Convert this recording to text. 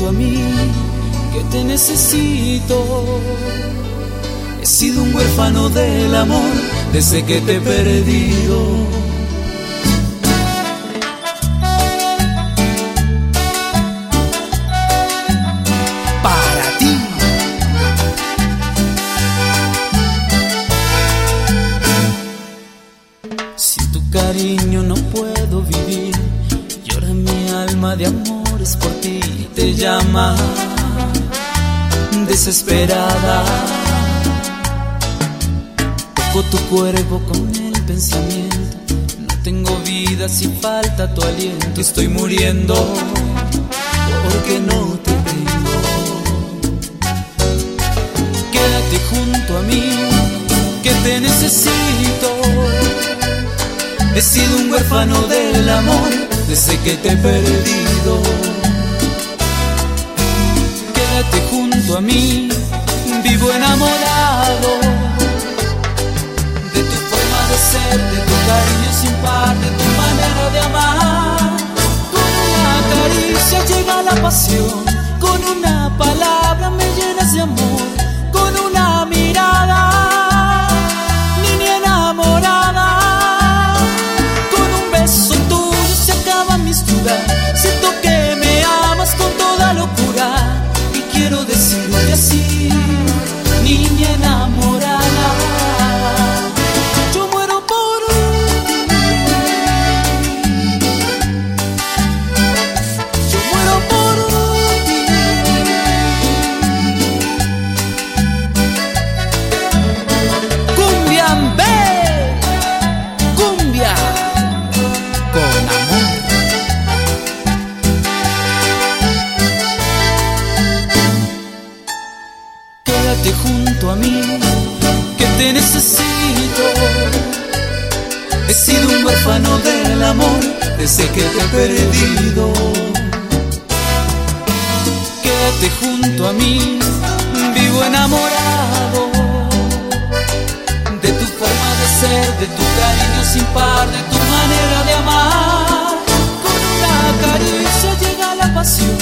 junto a mí, que te necesito. He sido un huérfano del amor desde que te he perdido. Para ti. Sin tu cariño no puedo vivir. Llora mi alma de amores por ti. Te llama desesperada. Toco tu cuerpo con el pensamiento. No tengo vida si falta tu aliento. Estoy muriendo porque no te tengo. Quédate junto a mí, que te necesito. He sido un huérfano del amor desde que te he perdido. Quédate junto a mí, vivo enamorado de tu forma de ser, de tu cariño sin par, de tu manera de amar. Con una caricia llega la pasión, con una palabra me llenas de amor, con una mirada, niña enamorada. Con un beso tuyo se acaban mis dudas. Siento que me amas con toda locura y quiero decirte así, niña enamorada. Yo muero por ti, yo muero por ti. Cumbiambé, cumbia con amor. Quédate junto a mí, que te necesito. He sido un huérfano del amor desde que te he perdido. Quédate junto a mí, vivo enamorado de tu forma de ser, de tu cariño sin par, de tu manera de amar. Con una caricia llega la pasión,